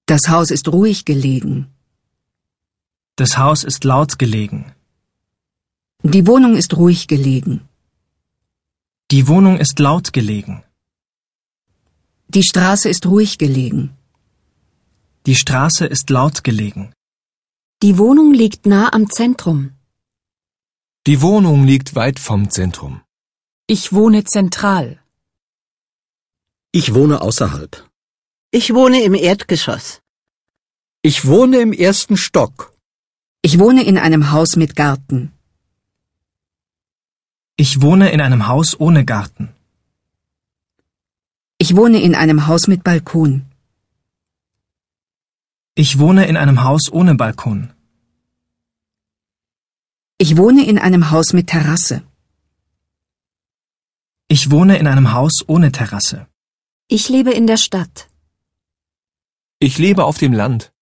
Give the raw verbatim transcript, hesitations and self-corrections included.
Das Haus ist ruhig gelegen. Das Haus ist laut gelegen. Die Wohnung ist ruhig gelegen. Die Wohnung ist laut gelegen. Die Straße ist ruhig gelegen. Die Straße ist laut gelegen. Die Wohnung liegt nah am Zentrum. Die Wohnung liegt weit vom Zentrum. Ich wohne zentral. Ich wohne außerhalb. Ich wohne im Erdgeschoss. Ich wohne im ersten Stock. Ich wohne in einem Haus mit Garten. Ich wohne in einem Haus ohne Garten. Ich wohne in einem Haus mit Balkon. Ich wohne in einem Haus ohne Balkon. Ich wohne in einem Haus mit Terrasse. Ich wohne in einem Haus ohne Terrasse. Ich lebe in der Stadt. Ich lebe auf dem Land.